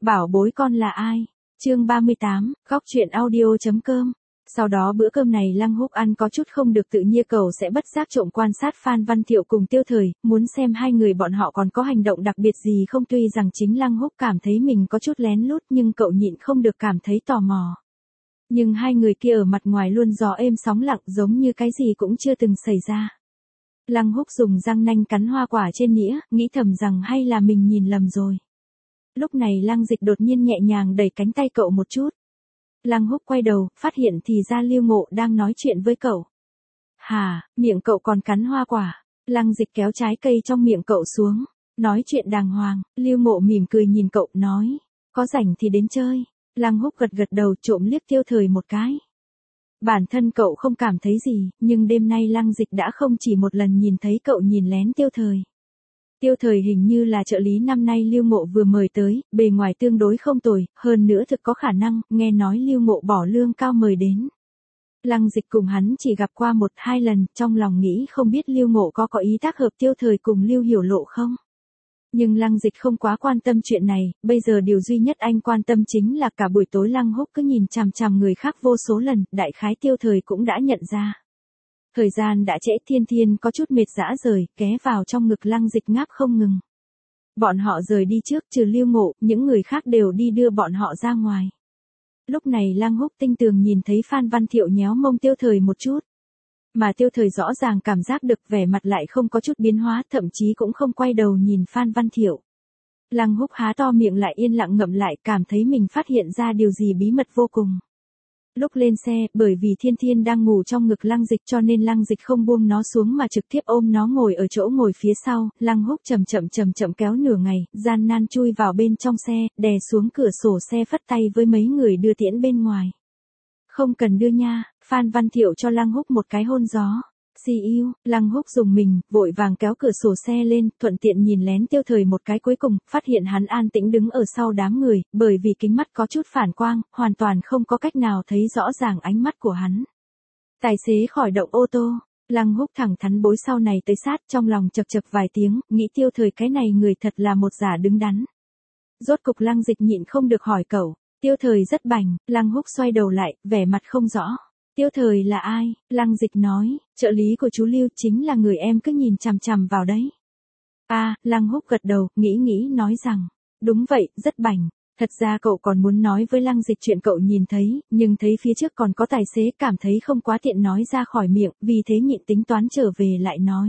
Bảo bối con là ai? Chương 38, góc truyện audio.com. Sau đó bữa cơm này Lăng Húc ăn có chút không được tự nhiên, cậu sẽ bất giác trộm quan sát Phan Văn Thiệu cùng Tiêu Thời, muốn xem hai người bọn họ còn có hành động đặc biệt gì không. Tuy rằng chính Lăng Húc cảm thấy mình có chút lén lút nhưng cậu nhịn không được cảm thấy tò mò. Nhưng hai người kia ở mặt ngoài luôn gió êm sóng lặng, giống như cái gì cũng chưa từng xảy ra. Lăng Húc dùng răng nanh cắn hoa quả trên nĩa, nghĩ thầm rằng hay là mình nhìn lầm rồi. Lúc này Lăng Dịch đột nhiên nhẹ nhàng đẩy cánh tay cậu một chút. Lăng Húc quay đầu, phát hiện thì ra Lưu Ngộ đang nói chuyện với cậu. Hà, miệng cậu còn cắn hoa quả. Lăng Dịch kéo trái cây trong miệng cậu xuống. Nói chuyện đàng hoàng. Lưu Ngộ mỉm cười nhìn cậu, nói. Có rảnh thì đến chơi. Lăng Húc gật gật đầu, trộm liếc Tiêu Thời một cái. Bản thân cậu không cảm thấy gì, nhưng đêm nay Lăng Dịch đã không chỉ một lần nhìn thấy cậu nhìn lén Tiêu Thời. Tiêu Thời hình như là trợ lý năm nay Lưu Ngộ vừa mời tới, bề ngoài tương đối không tồi, hơn nữa thực có khả năng, nghe nói Lưu Ngộ bỏ lương cao mời đến. Lăng Dịch cùng hắn chỉ gặp qua 1-2 lần, trong lòng nghĩ không biết Lưu Ngộ có ý tác hợp Tiêu Thời cùng Lưu Hiểu Lộ không. Nhưng Lăng Dịch không quá quan tâm chuyện này, bây giờ điều duy nhất anh quan tâm chính là cả buổi tối Lăng Húc cứ nhìn chằm chằm người khác vô số lần, đại khái Tiêu Thời cũng đã nhận ra. Thời gian đã trễ, Thiên Thiên có chút mệt rã rời, ghé vào trong ngực Lăng Dịch ngáp không ngừng. Bọn họ rời đi trước, trừ Lưu Ngộ, những người khác đều đi đưa bọn họ ra ngoài. Lúc này Lăng Húc tinh tường nhìn thấy Phan Văn Thiệu nhéo mông Tiêu Thời một chút. Mà Tiêu Thời rõ ràng cảm giác được vẻ mặt lại không có chút biến hóa, thậm chí cũng không quay đầu nhìn Phan Văn Thiệu. Lăng Húc há to miệng lại yên lặng ngậm lại, cảm thấy mình phát hiện ra điều gì bí mật vô cùng. Lúc lên xe, bởi vì Thiên Thiên đang ngủ trong ngực Lăng Dịch cho nên Lăng Dịch không buông nó xuống mà trực tiếp ôm nó ngồi ở chỗ ngồi phía sau. Lăng Húc chậm chậm kéo nửa ngày, gian nan chui vào bên trong xe, đè xuống cửa sổ xe phất tay với mấy người đưa tiễn bên ngoài. Không cần đưa nha. Phan Văn Thiệu cho Lăng Húc một cái hôn gió. See you. Lăng Húc dùng mình, vội vàng kéo cửa sổ xe lên, thuận tiện nhìn lén Tiêu Thời một cái, cuối cùng phát hiện hắn an tĩnh đứng ở sau đám người, bởi vì kính mắt có chút phản quang, hoàn toàn không có cách nào thấy rõ ràng ánh mắt của hắn. Tài xế khởi động ô tô. Lăng Húc thẳng thắn bối sau này tới sát, trong lòng chập chập vài tiếng, nghĩ Tiêu Thời cái này người thật là một giả đứng đắn. Rốt cục Lăng Dịch nhịn không được hỏi cậu. Tiêu Thời rất bảnh. Lăng Húc xoay đầu lại, vẻ mặt không rõ. Tiêu Thời là ai? Lăng Dịch nói, trợ lý của chú Lưu, chính là người em cứ nhìn chằm chằm vào đấy. Lăng Húc gật đầu, nghĩ nói rằng, đúng vậy, rất bảnh. Thật ra cậu còn muốn nói với Lăng Dịch chuyện cậu nhìn thấy, nhưng thấy phía trước còn có tài xế, cảm thấy không quá tiện nói ra khỏi miệng, vì thế nhịn tính toán trở về lại nói.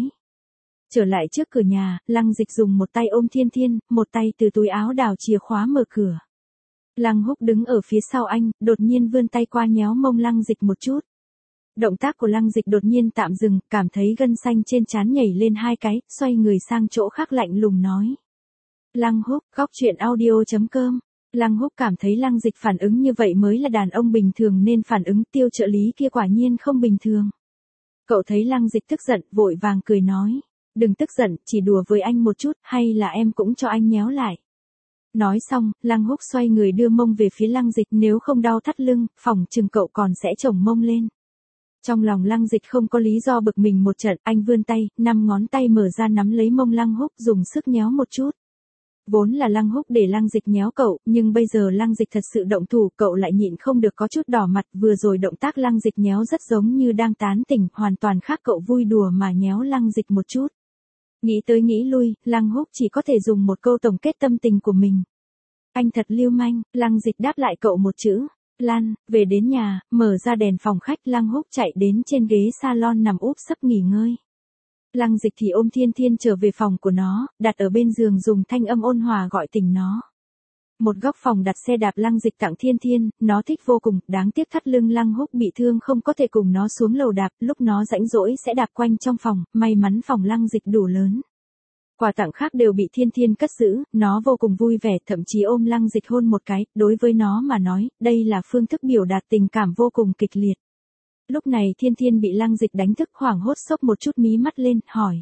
Trở lại trước cửa nhà, Lăng Dịch dùng một tay ôm Thiên Thiên, một tay từ túi áo đào chìa khóa mở cửa. Lăng Húc đứng ở phía sau anh, đột nhiên vươn tay qua nhéo mông Lăng Dịch một chút. Động tác của Lăng Dịch đột nhiên tạm dừng, cảm thấy gân xanh trên trán nhảy lên 2 cái, xoay người sang chỗ khác lạnh lùng nói. Lăng Húc, góc truyện audio.com. Lăng Húc cảm thấy Lăng Dịch phản ứng như vậy mới là đàn ông bình thường nên phản ứng Tiêu trợ lý kia quả nhiên không bình thường. Cậu thấy Lăng Dịch tức giận, vội vàng cười nói. Đừng tức giận, chỉ đùa với anh một chút, hay là em cũng cho anh nhéo lại. Nói xong, Lăng Húc xoay người đưa mông về phía Lăng Dịch, nếu không đau thắt lưng, phỏng chừng cậu còn sẽ chổng mông lên. Trong lòng Lăng Dịch không có lý do bực mình một trận, anh vươn tay, 5 ngón tay mở ra nắm lấy mông Lăng Húc, dùng sức nhéo một chút. Vốn là Lăng Húc để Lăng Dịch nhéo cậu, nhưng bây giờ Lăng Dịch thật sự động thủ, cậu lại nhịn không được có chút đỏ mặt, vừa rồi động tác Lăng Dịch nhéo rất giống như đang tán tỉnh, hoàn toàn khác, cậu vui đùa mà nhéo Lăng Dịch một chút. Nghĩ tới nghĩ lui, Lăng Húc chỉ có thể dùng một câu tổng kết tâm tình của mình. Anh thật lưu manh. Lăng Dịch đáp lại cậu một chữ. Lăn. Về đến nhà, mở ra đèn phòng khách, Lăng Húc chạy đến trên ghế salon nằm úp sấp nghỉ ngơi. Lăng Dịch thì ôm Thiên Thiên trở về phòng của nó, đặt ở bên giường dùng thanh âm ôn hòa gọi tỉnh nó. Một góc phòng đặt xe đạp Lăng Dịch tặng Thiên Thiên, nó thích vô cùng, đáng tiếc thắt lưng Lăng Húc bị thương không có thể cùng nó xuống lầu đạp, lúc nó rãnh rỗi sẽ đạp quanh trong phòng, may mắn phòng Lăng Dịch đủ lớn. Quà tặng khác đều bị Thiên Thiên cất giữ, nó vô cùng vui vẻ, thậm chí ôm Lăng Dịch hôn một cái, đối với nó mà nói, đây là phương thức biểu đạt tình cảm vô cùng kịch liệt. Lúc này Thiên Thiên bị Lăng Dịch đánh thức, hoảng hốt sốc một chút mí mắt lên, hỏi.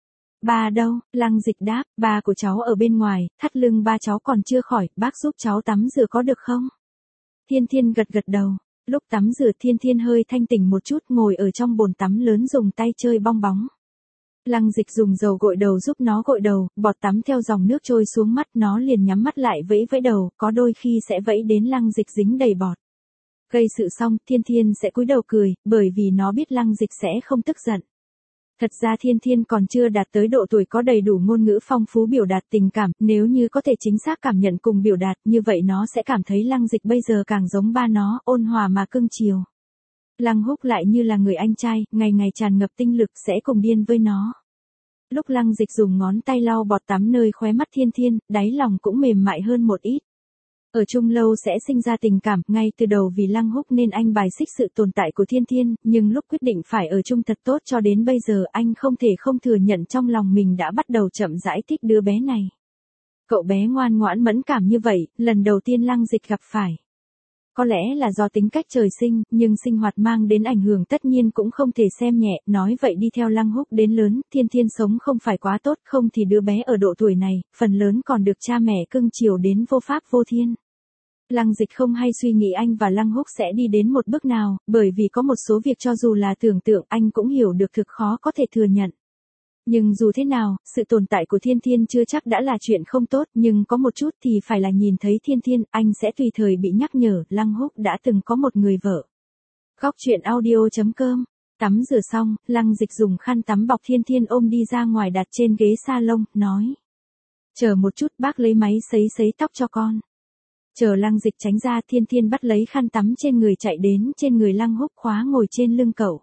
Ba đâu? Lăng Dịch đáp, ba của cháu ở bên ngoài, thắt lưng ba cháu còn chưa khỏi, bác giúp cháu tắm rửa có được không? Thiên Thiên gật gật đầu. Lúc tắm rửa Thiên Thiên hơi thanh tỉnh một chút, ngồi ở trong bồn tắm lớn dùng tay chơi bong bóng. Lăng Dịch dùng dầu gội đầu giúp nó gội đầu, bọt tắm theo dòng nước trôi xuống mắt, nó liền nhắm mắt lại vẫy vẫy đầu, có đôi khi sẽ vẫy đến Lăng Dịch dính đầy bọt. Gây sự xong, Thiên Thiên sẽ cúi đầu cười, bởi vì nó biết Lăng Dịch sẽ không tức giận. Thật ra Thiên Thiên còn chưa đạt tới độ tuổi có đầy đủ ngôn ngữ phong phú biểu đạt tình cảm, nếu như có thể chính xác cảm nhận cùng biểu đạt, như vậy nó sẽ cảm thấy Lăng Dịch bây giờ càng giống ba nó, ôn hòa mà cưng chiều. Lăng Húc lại như là người anh trai, ngày ngày tràn ngập tinh lực sẽ cùng điên với nó. Lúc Lăng Dịch dùng ngón tay lau bọt tắm nơi khóe mắt Thiên Thiên, đáy lòng cũng mềm mại hơn một ít. Ở chung lâu sẽ sinh ra tình cảm, ngay từ đầu vì Lăng Húc nên anh bài xích sự tồn tại của Thiên Thiên, nhưng lúc quyết định phải ở chung thật tốt cho đến bây giờ anh không thể không thừa nhận trong lòng mình đã bắt đầu chậm rãi thích đứa bé này. Cậu bé ngoan ngoãn mẫn cảm như vậy, lần đầu tiên Lăng Dịch gặp phải. Có lẽ là do tính cách trời sinh, nhưng sinh hoạt mang đến ảnh hưởng tất nhiên cũng không thể xem nhẹ, nói vậy đi theo Lăng Húc đến lớn, Thiên Thiên sống không phải quá tốt, không thì đứa bé ở độ tuổi này, phần lớn còn được cha mẹ cưng chiều đến vô pháp vô thiên. Lăng Dịch không hay suy nghĩ anh và Lăng Húc sẽ đi đến một bước nào, bởi vì có một số việc cho dù là tưởng tượng anh cũng hiểu được thực khó có thể thừa nhận. Nhưng dù thế nào, sự tồn tại của Thiên Thiên chưa chắc đã là chuyện không tốt, nhưng có một chút thì phải là nhìn thấy Thiên Thiên, anh sẽ tùy thời bị nhắc nhở, Lăng Húc đã từng có một người vợ. Góc truyện audio.com. Tắm rửa xong, Lăng Dịch dùng khăn tắm bọc Thiên Thiên ôm đi ra ngoài đặt trên ghế salon, nói. Chờ một chút, bác lấy máy sấy tóc cho con. Chờ Lăng Dịch tránh ra, Thiên Thiên bắt lấy khăn tắm trên người chạy đến trên người Lăng Húc khóa ngồi trên lưng cậu.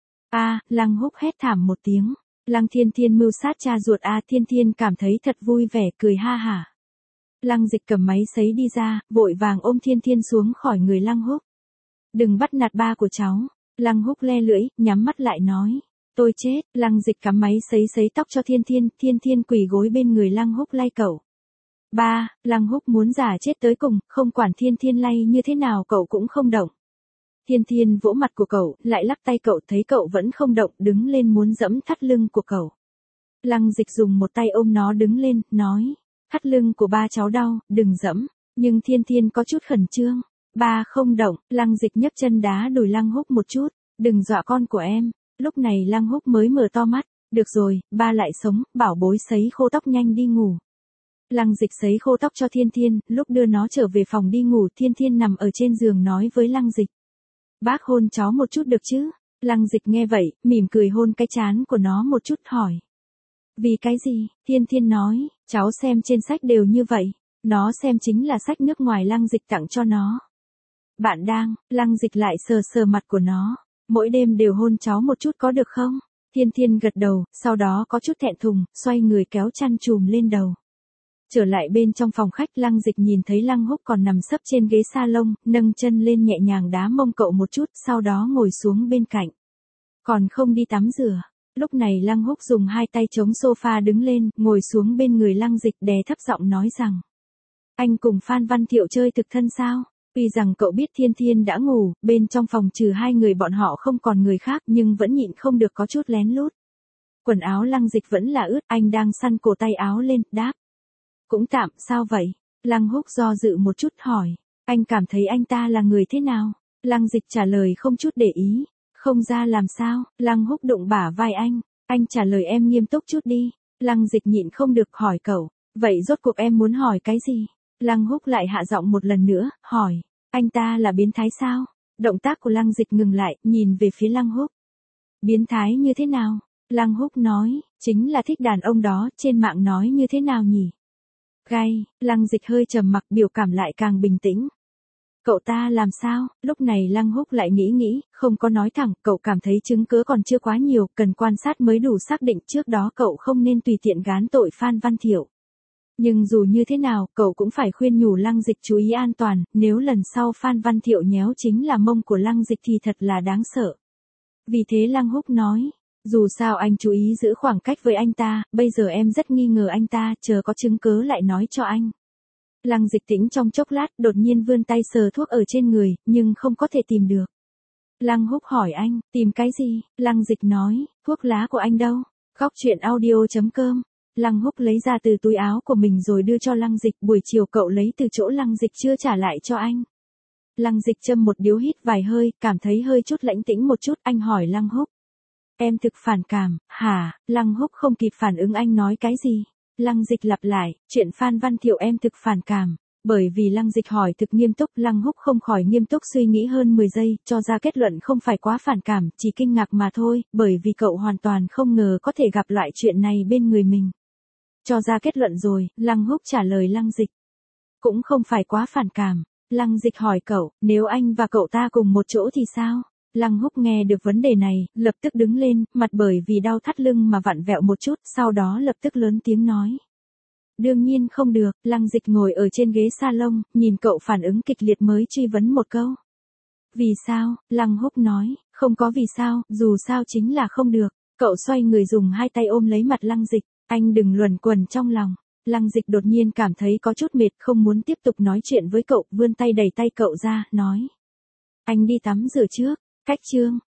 Lăng Húc hét thảm một tiếng. Lăng Thiên Thiên mưu sát cha ruột Thiên Thiên cảm thấy thật vui vẻ, cười ha hả. Lăng Dịch cầm máy sấy đi ra, vội vàng ôm Thiên Thiên xuống khỏi người Lăng Húc. Đừng bắt nạt ba của cháu. Lăng Húc le lưỡi, nhắm mắt lại nói. Tôi chết. Lăng Dịch cắm máy sấy tóc cho Thiên Thiên, Thiên Thiên quỳ gối bên người Lăng Húc lay cậu. Lăng Húc muốn giả chết tới cùng, không quản Thiên Thiên lay như thế nào cậu cũng không động. Thiên Thiên vỗ mặt của cậu, lại lắc tay cậu, thấy cậu vẫn không động, đứng lên muốn giẫm thắt lưng của cậu. Lăng Dịch dùng một tay ôm nó đứng lên, nói, thắt lưng của ba cháu đau, đừng giẫm. Nhưng Thiên Thiên có chút khẩn trương. Ba không động. Lăng Dịch nhấc chân đá đùi Lăng Húc một chút, đừng dọa con của em. Lúc này Lăng Húc mới mở to mắt, được rồi, ba lại sống, bảo bối sấy khô tóc nhanh đi ngủ. Lăng Dịch sấy khô tóc cho Thiên Thiên, lúc đưa nó trở về phòng đi ngủ, Thiên Thiên nằm ở trên giường nói với Lăng Dịch. Bác hôn cháu một chút được chứ? Lăng Dịch nghe vậy, mỉm cười hôn cái trán của nó một chút hỏi. Vì cái gì? Thiên Thiên nói, cháu xem trên sách đều như vậy. Nó xem chính là sách nước ngoài Lăng Dịch tặng cho nó. Bạn đang, Lăng Dịch lại sờ sờ mặt của nó. Mỗi đêm đều hôn cháu một chút có được không? Thiên Thiên gật đầu, sau đó có chút thẹn thùng, xoay người kéo chăn chùm lên đầu. Trở lại bên trong phòng khách, Lăng Dịch nhìn thấy Lăng Húc còn nằm sấp trên ghế salon, nâng chân lên nhẹ nhàng đá mông cậu một chút, sau đó ngồi xuống bên cạnh. Còn không đi tắm rửa. Lúc này Lăng Húc dùng hai tay chống sofa đứng lên, ngồi xuống bên người Lăng Dịch, đè thấp giọng nói rằng. Anh cùng Phan Văn Thiệu chơi thực thân sao? Tuy rằng cậu biết Thiên Thiên đã ngủ, bên trong phòng trừ hai người bọn họ không còn người khác, nhưng vẫn nhịn không được có chút lén lút. Quần áo Lăng Dịch vẫn là ướt, anh đang săn cổ tay áo lên, đáp. Cũng tạm, sao vậy? Lăng Húc do dự một chút hỏi. Anh cảm thấy anh ta là người thế nào? Lăng Dịch trả lời không chút để ý. Không ra làm sao? Lăng Húc đụng bả vai anh. Anh trả lời em nghiêm túc chút đi. Lăng Dịch nhịn không được hỏi cậu. Vậy rốt cuộc em muốn hỏi cái gì? Lăng Húc lại hạ giọng một lần nữa, hỏi. Anh ta là biến thái sao? Động tác của Lăng Dịch ngừng lại, nhìn về phía Lăng Húc. Biến thái như thế nào? Lăng Húc nói, chính là thích đàn ông đó, trên mạng nói như thế nào nhỉ? Gay. Lăng Dịch hơi trầm mặc, biểu cảm lại càng bình tĩnh. Cậu ta làm sao? Lúc này Lăng Húc lại nghĩ, không có nói thẳng, cậu cảm thấy chứng cứ còn chưa quá nhiều, cần quan sát mới đủ xác định, trước đó cậu không nên tùy tiện gán tội Phan Văn Thiệu. Nhưng dù như thế nào, cậu cũng phải khuyên nhủ Lăng Dịch chú ý an toàn, nếu lần sau Phan Văn Thiệu nhéo chính là mông của Lăng Dịch thì thật là đáng sợ. Vì thế Lăng Húc nói, dù sao anh chú ý giữ khoảng cách với anh ta, bây giờ em rất nghi ngờ anh ta, chờ có chứng cứ lại nói cho anh. Lăng Dịch tĩnh trong chốc lát, đột nhiên vươn tay sờ thuốc ở trên người, nhưng không có thể tìm được. Lăng Húc hỏi anh, tìm cái gì? Lăng Dịch nói, thuốc lá của anh đâu? Góc truyện audio.com. Lăng Húc lấy ra từ túi áo của mình rồi đưa cho Lăng Dịch, buổi chiều cậu lấy từ chỗ Lăng Dịch chưa trả lại cho anh. Lăng Dịch châm một điếu hít vài hơi, cảm thấy hơi chút lãnh tĩnh một chút, anh hỏi Lăng Húc. Em thực phản cảm, hả? Lăng Húc không kịp phản ứng anh nói cái gì. Lăng Dịch lặp lại, chuyện Phan Văn Thiệu em thực phản cảm. Bởi vì Lăng Dịch hỏi thực nghiêm túc, Lăng Húc không khỏi nghiêm túc suy nghĩ hơn 10 giây, cho ra kết luận không phải quá phản cảm, chỉ kinh ngạc mà thôi, bởi vì cậu hoàn toàn không ngờ có thể gặp loại chuyện này bên người mình. Cho ra kết luận rồi, Lăng Húc trả lời Lăng Dịch. Cũng không phải quá phản cảm. Lăng Dịch hỏi cậu, nếu anh và cậu ta cùng một chỗ thì sao? Lăng Húc nghe được vấn đề này, lập tức đứng lên, mặt bởi vì đau thắt lưng mà vặn vẹo một chút, sau đó lập tức lớn tiếng nói. Đương nhiên không được, Lăng Dịch ngồi ở trên ghế salon, nhìn cậu phản ứng kịch liệt mới truy vấn một câu. Vì sao? Lăng Húc nói, không có vì sao, dù sao chính là không được. Cậu xoay người dùng hai tay ôm lấy mặt Lăng Dịch, anh đừng luẩn quẩn trong lòng. Lăng Dịch đột nhiên cảm thấy có chút mệt, không muốn tiếp tục nói chuyện với cậu, vươn tay đẩy tay cậu ra, nói. Anh đi tắm rửa trước, cách chương.